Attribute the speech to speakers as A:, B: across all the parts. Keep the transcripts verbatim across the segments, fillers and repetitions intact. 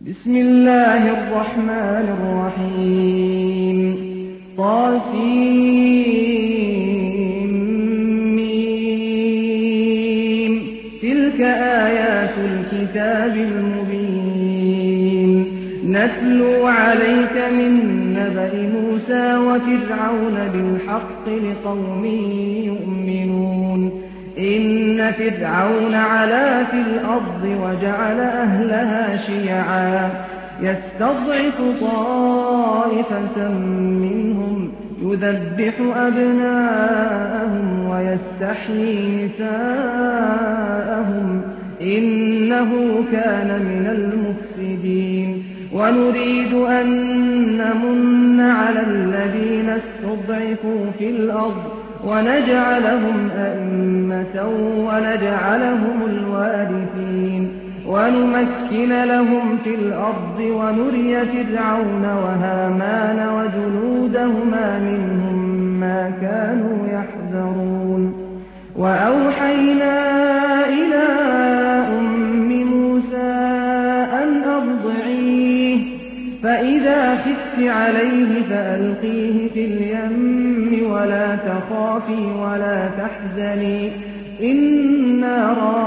A: بسم الله الرحمن الرحيم طاسيم تلك آيات الكتاب المبين نتلو عليك من نبأ موسى وفرعون بالحق لقوم يؤمنون إن فرعون علا في الأرض وجعل أهلها شيعا يستضعف طائفة منهم يذبح أبناءهم ويستحيي نساءهم إنه كان من المفسدين ونريد أن نمن على الذين استضعفوا في الأرض ونجعلهم أئمة ونجعلهم الوارثين ونمكن لهم في الأرض ونري فرعون وهامان وجنودهما منهم ما كانوا يحذرون وأوحينا إلى أم موسى أن أرضعيه فإذا خفت عليه فألقيه في اليم ولا تخافي ولا تحزني إنا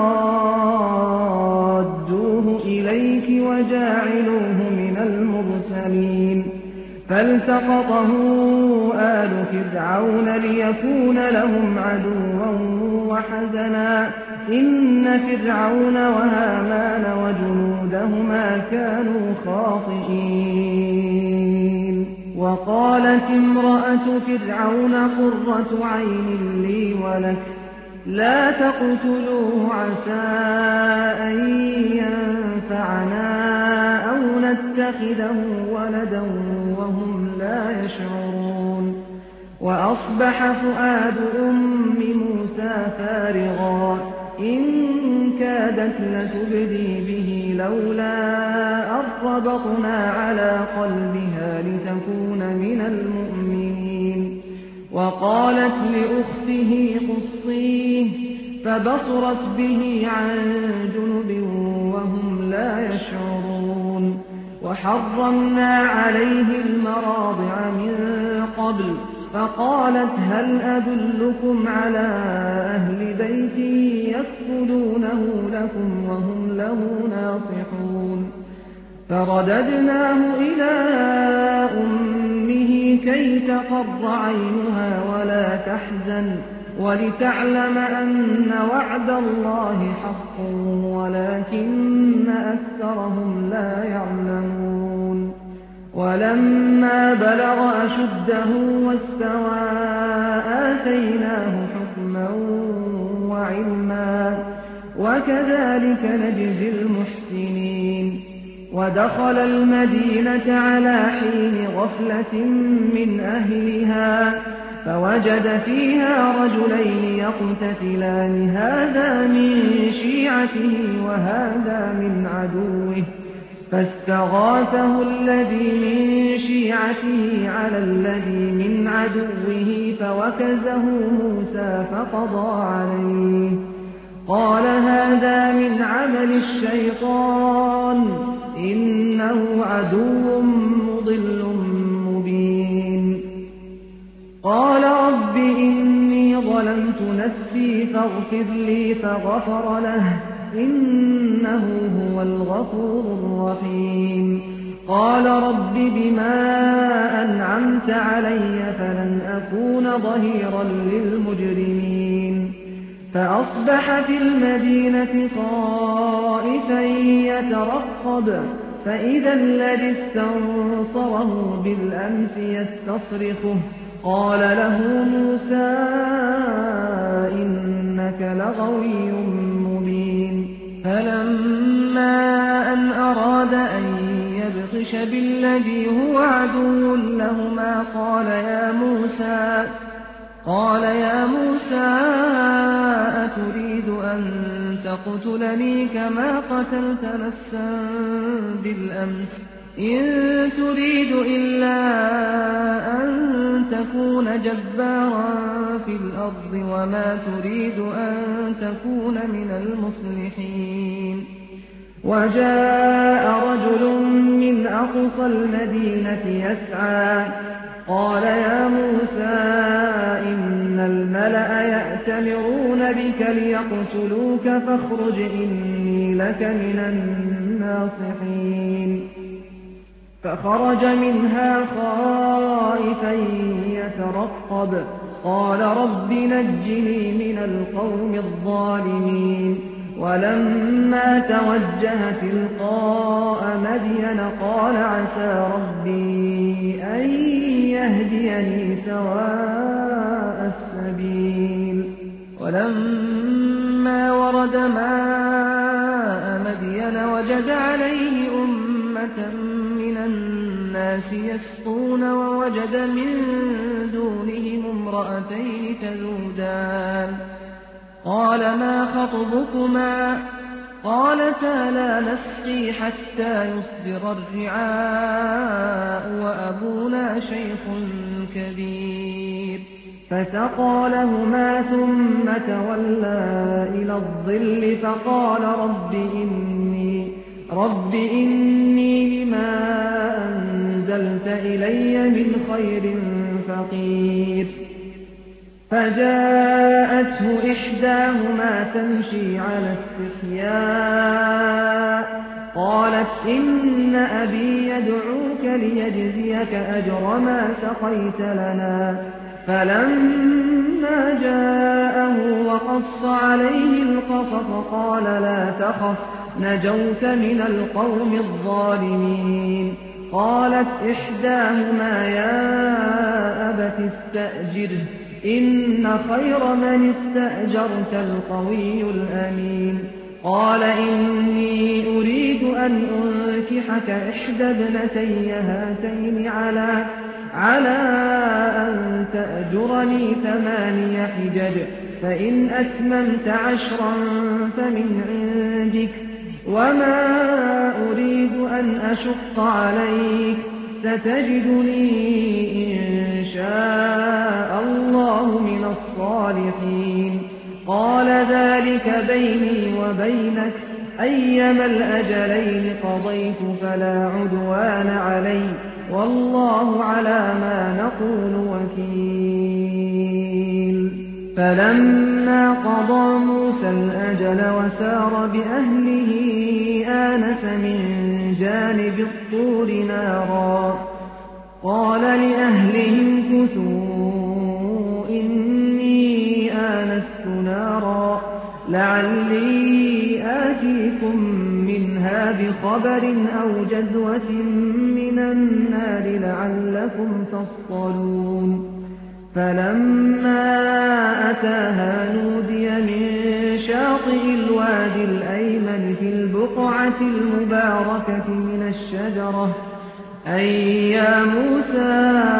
A: رادوه إليك وجاعلوه من المرسلين فالتقطه آل فرعون ليكون لهم عدوا وحزنا إن فرعون وهامان وجنودهما كانوا خاطئين وقالت امرأة فرعون قرة عين لي ولك لا تقتلوه عسى أن ينفعنا أو نتخذه ولدا وهم لا يشعرون وأصبح فؤاد أم موسى فارغا إن كادت لتبدي به لولا أن ربطنا على قلبها لتكون من المؤمنين وقالت لأخته قصيه فبصرت به عن جنب وهم لا يشعرون وحرمنا عليه المراضع من قبل فقالت هل أدلكم على أهل بيت يكفلونه لكم وهم له ناصحون فرددناه إلى أمه كي تقر عينها ولا تحزن ولتعلم أن وعد الله حق ولكن أكثرهم لا يعلمون ولما بلغ أشده واستوى آتيناه حكما وعلما وكذلك نجزي المحسنين ودخل المدينة على حين غفلة من أهلها فوجد فيها رجلين يقتتلان هذا من شيعته وهذا من عدوه فاستغاثه الذي من شيعته على الذي من عدوه فوكزه موسى فقضى عليه قال هذا من عمل الشيطان إنه عدو مضل مبين قال رب إني ظلمت نفسي فاغفر لي فغفر له إنه هو الغفور الرحيم قال رب بما أنعمت علي فلن أكون ظهيرا للمجرمين فأصبح في المدينة خائفا يترقب فإذا الذي استنصره بالأمس يستصرخه قال له موسى إنك لغوي مبين فلما أن أراد أن يبطش بالذي هو عدو لهما قال يا موسى قال يا موسى أتريد أن تقتلني كما قتلت نفسا بالأمس إن تريد إلا أن تكون جبارا في الأرض وما تريد أن تكون من المصلحين وجاء رجل أقصى المدينة يسعى قال يا موسى إن الملأ يأتمرون بك ليقتلوك فاخرج إني لك من الناصحين فخرج منها خائفا يترقب قال رب نجني من القوم الظالمين ولما توجه تلقاء مدين قال عسى ربي أن يهديني سواء السبيل ولما ورد ماء مدين وجد عليه أمة من الناس يسقون ووجد من دونهم امرأتين تذودان قال ما خطبكما قالتا لا نسقي حتى يصدر الرعاء وأبونا شيخ كبير فسقى لهما ثم تولى إلى الظل فقال رب إني, رب إني لما أنزلت إلي من خير فقير فجاءته إحداهما تمشي على استحياء قالت إن أبي يدعوك ليجزيك أجر ما سقيت لنا فلما جاءه وقص عليه القصص قال لا تخف نجوت من القوم الظالمين قالت إحداهما يا أبت استأجره إن خير من استأجرت القوي الأمين قال إني أريد أن أنكحك إحدى ابنتي هاتين على على أن تأجرني ثماني حجج فإن أتممت عشرا فمن عندك وما أريد أن أشق عليك ستجدني إن شاء الله من الصالحين قال ذلك بيني وبينك أيما الأجلين قضيت فلا عدوان علي والله على ما نقول وكيل فلما قضى موسى الأجل وسار بأهله آنس من جانب الطور نارا قال لأهلهم كثوا إني آنست نارا لعلي آتيكم منها بخبر أو جذوة من النار لعلكم تصطلون فلما أتاها نودي من شاطئ الوادي الأيمن في البقعة المباركة من الشجرة أي يا موسى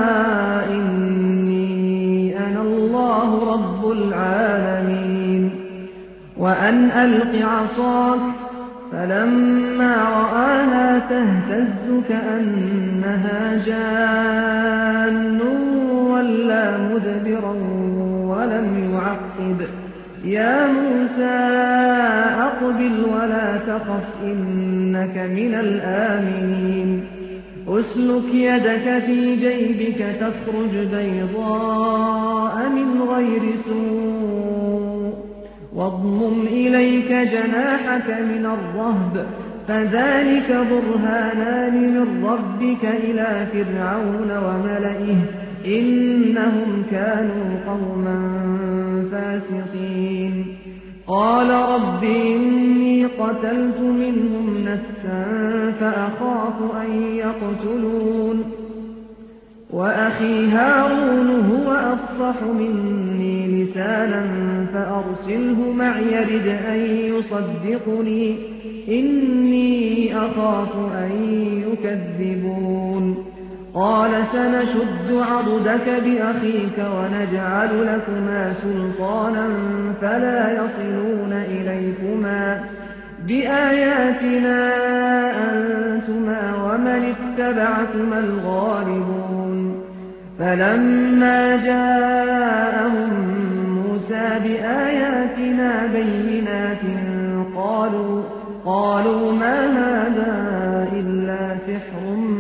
A: إني أنا الله رب العالمين وأن ألق عصاك فلما رآها تهتز كأنها جان ولا مدبرا ولم يعقب يا موسى أقبل ولا تخف إنك من الآمنين أسلك يدك في جيبك تخرج بيضاء من غير سوء واضمم إليك جناحك من الرهب فذلك برهانان من ربك إلى فرعون وملئه إنهم كانوا قوما فاسقين قال رب إني قتلت منهم نفسا فأخاف أن يقتلون وأخي هارون هو أفصح مني لسانا فأرسله معي يرد أن يصدقني إني أخاف أن يكذبون قال سنشد عضدك بأخيك ونجعل لكما سلطانا فلا يصلون إليكما بآياتنا أنتما ومن اتبعكما الغالبون فلما جاءهم موسى بآياتنا بينات قالوا, قالوا ما هذا إلا سحر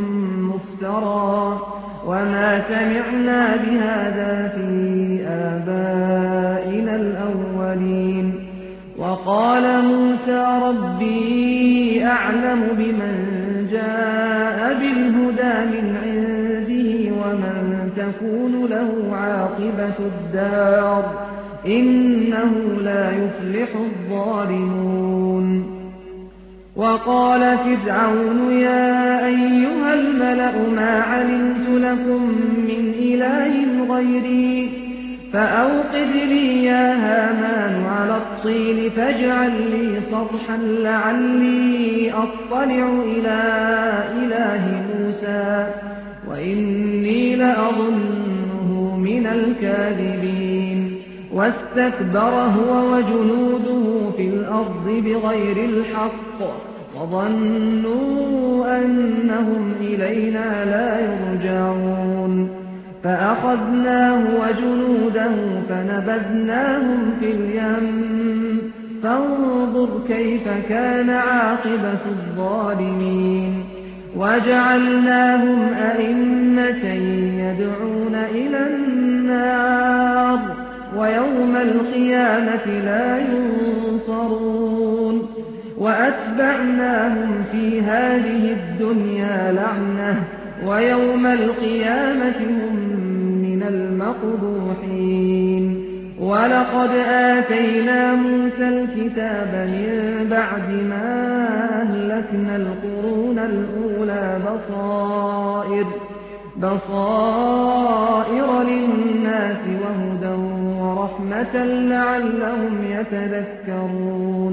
A: ما سمعنا بهذا في آبائنا الأولين. وقال موسى ربي أعلم بمن جاء بالهدى من عنده ومن تكون له عاقبة الدار إنه لا يفلح الظالمون. وقال فرعون يا أيها الملأ ما علمت لكم من إله غيري فأوقد لي يا هامان على الطين فاجعل لي صرحا لعلي أطلع إلى إله موسى وإني لأظنه من الكاذبين. واستكبر هو وجنوده في الأرض بغير الحق وظنوا أنهم إلينا لا يرجعون. فأخذناه وجنوده فنبذناهم في اليم فانظر كيف كان عاقبة الظالمين. وجعلناهم أئمة يدعون إلى النار ويوم القيامة لا ينصرون. وأتبعناهم في هذه الدنيا لعنة ويوم القيامة هم من المقبوحين. ولقد آتينا موسى الكتاب من بعد ما أهلكنا القرون الأولى بصائر بصائر للناس وهدى ورحمة لعلهم يتذكرون.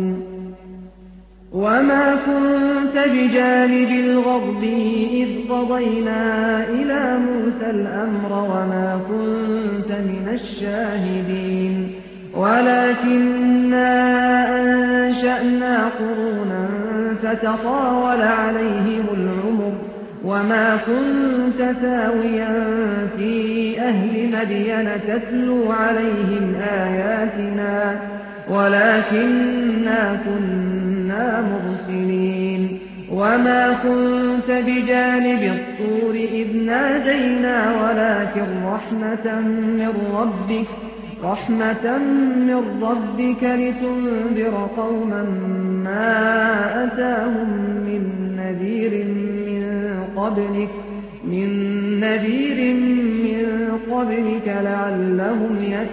A: وما كنت بجانب الغرب إذ قضينا إلى موسى الأمر وما كنت من الشاهدين ولكننا أنشأنا قرونا فتطاول عليهم العمر وما كنت ثاويا في أهل مدين تتلو عليهم آياتنا ولكننا كنا مرسلين. وما كنت بجانب الطور إذ نادينا ولكن رحمة من ربك رحمة من ربك لتنذر قوما ما أتاهم من نذير من قبلك من نذير من قبلك لعلهم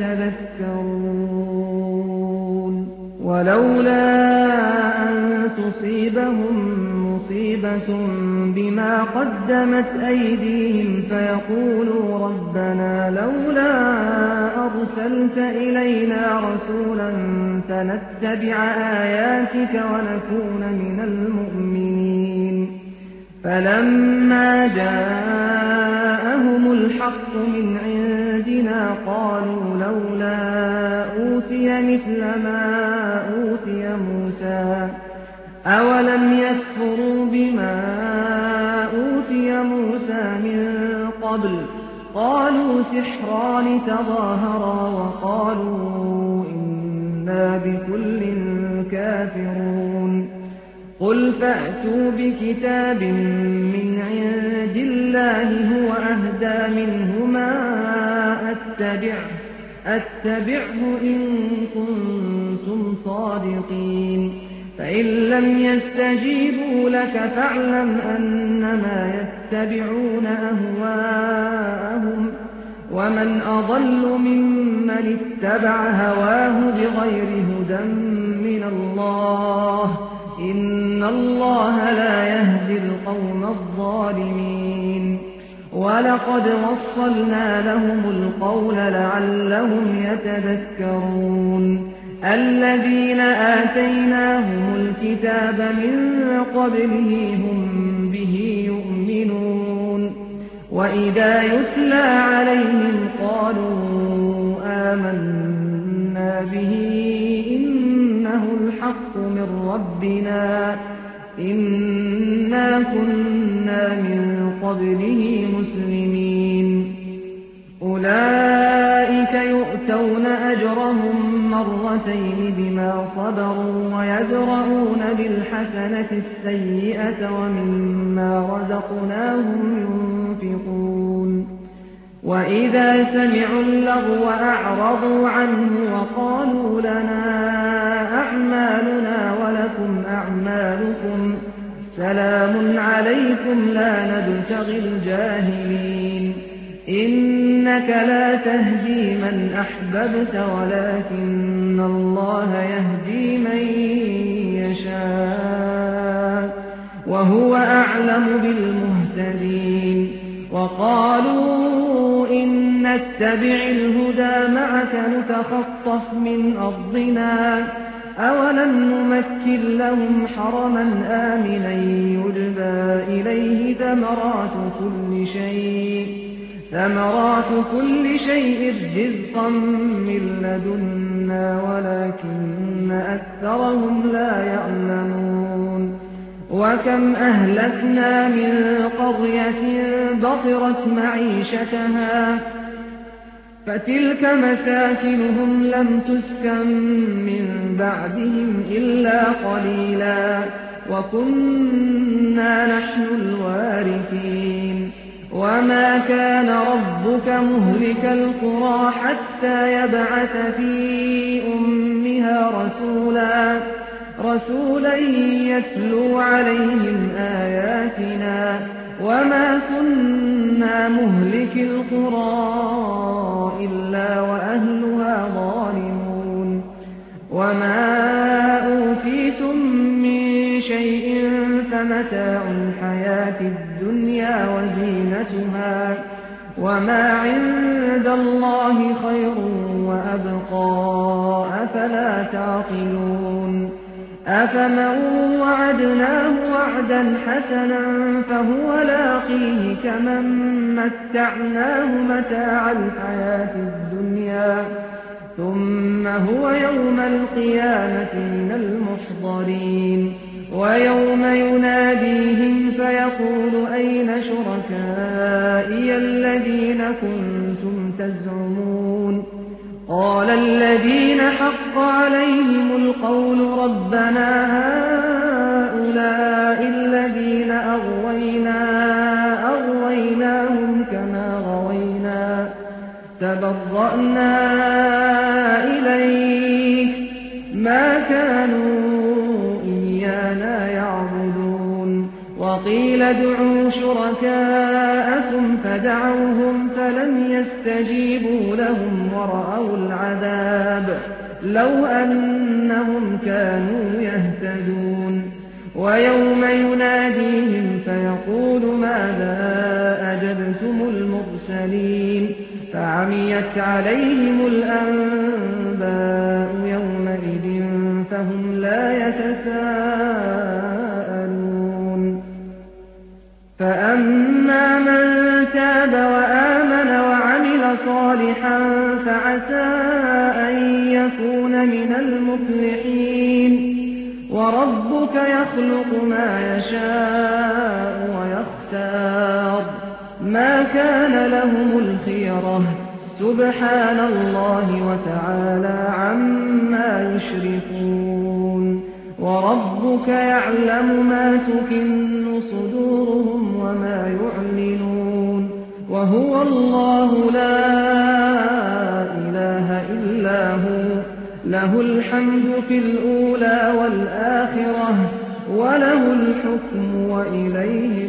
A: يتذكرون. ولولا أن تصيبهم مصيبة بما قدمت أيديهم فيقولوا ربنا لولا أرسلت إلينا رسولا فنتبع آياتك ونكون من المؤمنين. فلما جاءهم الحق من عندنا قالوا لولا أوتي مثل ما أوتي موسى أولم يكفروا بما أوتي موسى من قبل قالوا سحران تظاهرا وقالوا إنا بكل كافرون. قل فأتوا بكتاب من عند الله هو أهدى منهما أتبعه أتبعه إن كنتم صادقين. فإن لم يستجيبوا لك فاعلم أنما يتبعون أهواءهم ومن أضل ممن اتبع هواه بغير هدى من الله إن الله لا يهدي القوم الظالمين. ولقد وصلنا لهم القول لعلهم يتذكرون. الذين آتيناهم الكتاب من قبله هم به يؤمنون. وإذا يتلى عليهم قالوا آمنا به إنه الحق من ربنا إنا كنا من قبله مسلمين. أولئك يؤتون أجرهم مرتين بما صبروا ويدرؤون بالحسنة السيئة ومما رزقناهم ينفقون. وإذا سمعوا اللغو أعرضوا عنه وقالوا لنا أعمالنا ولكم أعمالكم سلام عليكم لا نبتغي الجاهلين إنك لا تهدي من أحببت ولكن الله يهدي من يشاء وهو أعلم بالمهتدين وقالوا إن نتبع الهدى معك نتخطف من أرضنا أولم نمكن لهم حرما آمنا يجبى إليه ثمرات كل شيء ثمرات كل شيء رزقا من لدنا ولكن أكثرهم لا يعلمون وكم أهلكنا من قرية بطرت معيشتها فتلك مساكنهم لم تسكن من بعدهم إلا قليلا وكنا نحن الوارثين وما كان ربك مهلك القرى حتى يبعث في أمها رسولا رسولا يتلو عليهم آياتنا وما كنا مهلك القرى إلا وأهلها ظالمون وما أوتيتم من شيء فمتاع الحياة الدنيا وزينتها وما عند الله خير وأبقى أفلا تعقلون أفمن وعدناه وعدا حسنا فهو لاقيه كمن متعناه متاع الحياة الدنيا ثم هو يوم القيامة من المحضرين ويوم يناديهم فيقول أين شركائي الذين كنتم تزعمون قال الذين حق عليهم القول ربنا هؤلاء الذين أغوينا أغويناهم كما غوينا تبرأنا إليك ما كانوا إيانا يعبدون وقيل ادعوا شركاءكم فدعوهم فلم يستجيبوا لهم ورأوا العذاب لو أنهم كانوا يهتدون ويوم يناديهم فيقول ماذا أجبتم المرسلين فعميت عليهم الأنباء يومئذ فهم لا يتساءلون فأما من تاب وآمن وعمل صالحا فعسى أن يكون من المفلحين وربك يخلق ما يشاء ويختار ما كان لهم الخيرة سبحان الله وتعالى عما يشركون وربك يعلم ما تكن صدورهم وما يعلنون وهو الله لا إله إلا هو له الحمد في الأولى والآخرة وله الحكم وإليه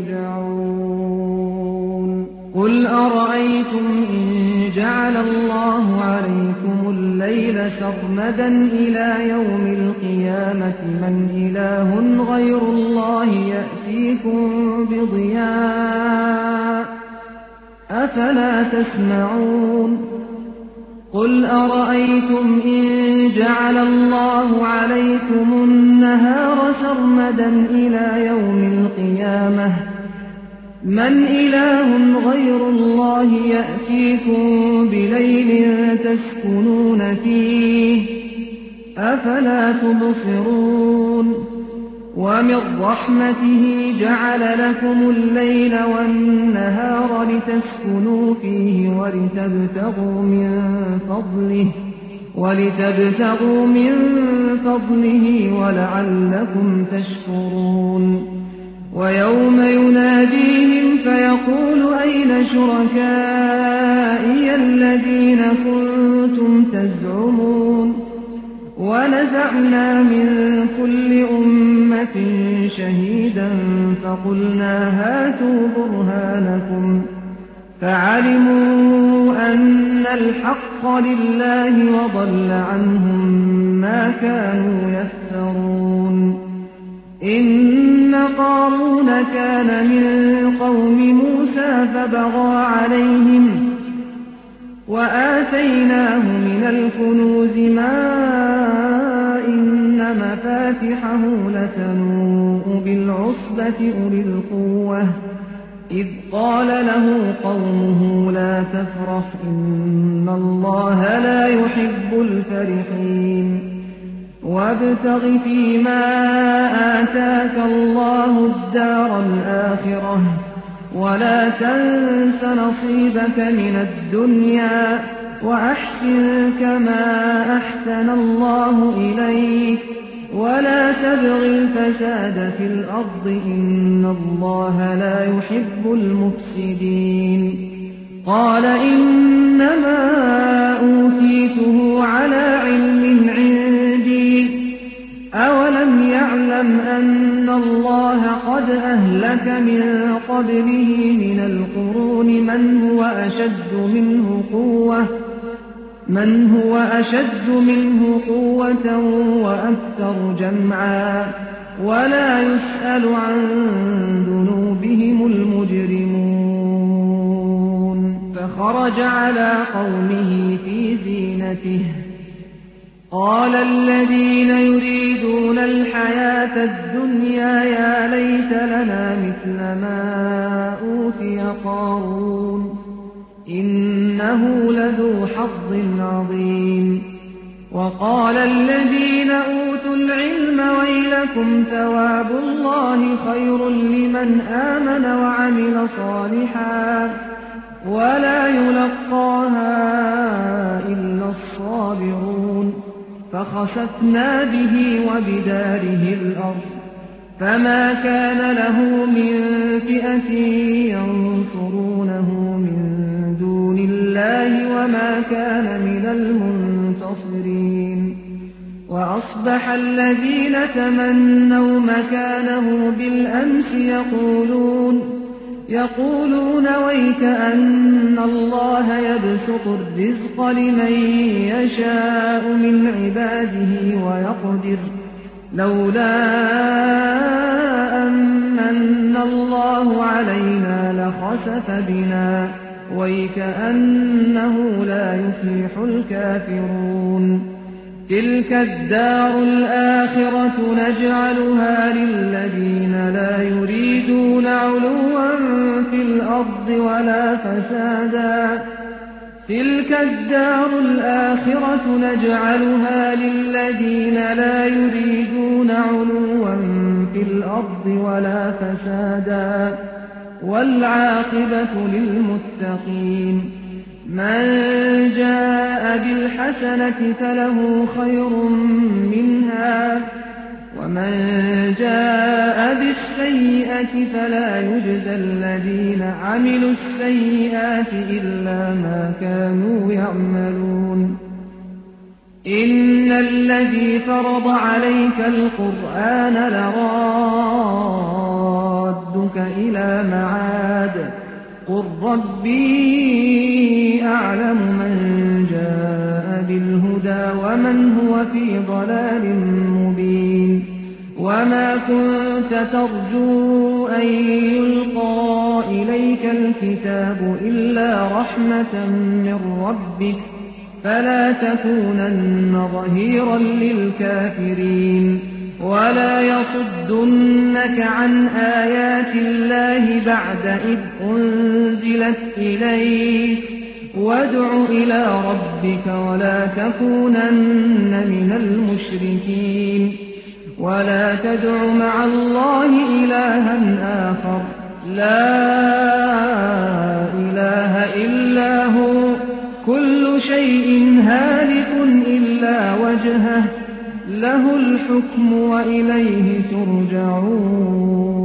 A: ترجعون قل أرأيتم إن جعل الله عليكم الليل سرمدا إلى يوم القيامة من إله غير الله يأتيكم بضياء أفلا تسمعون قل أرأيتم إن جعل الله عليكم النهار سرمدا إلى يوم القيامة من إله غير الله يأتيكم بليل تسكنون فيه أفلا تبصرون ومن رحمته جعل لكم الليل والنهار لتسكنوا فيه ولتبتغوا من فضله ولتبتغوا من فضله ولعلكم تشكرون ويوم يناديهم فيقول أين شركائي الذين كنتم تزعمون ونزعنا من كل أمة شهيدا فقلنا هاتوا برهانكم فعلموا أن الحق لله وضل عنهم ما كانوا يفترون إن قارون كان من قوم موسى فبغى عليهم وآتيناه من الكنوز ما إن مفاتحه لتنوء بالعصبة أولي القوة إذ قال له قومه لا تفرح إن الله لا يحب الفرحين وابتغ فيما آتاك الله الدار الآخرة ولا تنس نصيبك من الدنيا وأحسن كما أحسن الله إليك ولا تبغ الفساد في الأرض إن الله لا يحب المفسدين قال إنما أوتيته على علم عندي أولم يعلم أن الله قد أهلك من قبله من القرون من هو أشد منه قوة من هو أشد منه قوة وأكثر جمعا ولا يسأل عن ذنوبهم المجرمون فخرج على قومه في زينته قال الذين يريدون الحياة الدنيا يا ليت لنا مثل ما أوتي قارون إنه لذو حظ عظيم وقال الذين أوتوا العلم ويلكم ثواب الله خير لمن آمن وعمل صالحا ولا يلقاها إلا الصابرون فخسفنا به وبداره الأرض فما كان له من فئة ينصرونه من دون الله وما كان من المنتصرين وأصبح الذين تمنوا مكانه بالأمس يقولون يقولون ويك أن الله يبسط الرزق لمن يشاء من عباده ويقدر لولا أمن الله علينا لخسف بنا ويكأنه لا يفلح الكافرون تلك الدار الآخرة نجعلها للذين لا يريدون علوا في الأرض ولا فسادا تلك الدار الآخرة نجعلها للذين لا يريدون علوا في الأرض ولا فسادا والعاقبة للمتقين من جاء بالحسنة فله خير منها ومن جاء بالسيئة فلا يجزى الذين عملوا السيئات إلا ما كانوا يعملون إن الذي فرض عليك القرآن لرادك إلى معاد قل ربي أعلم من جاء بالهدى ومن هو في ضلال مبين وما كنت ترجو أن يلقى إليك الكتاب إلا رحمة من ربك فلا تكونن ظهيرا للكافرين ولا يصدنك عن آيات الله بعد إذ أنزلت إليك وادع إلى ربك ولا تكونن من المشركين ولا تدع مع الله إلها آخر لا إله إلا هو كل شيء هالك إلا وجهه له الحكم وإليه ترجعون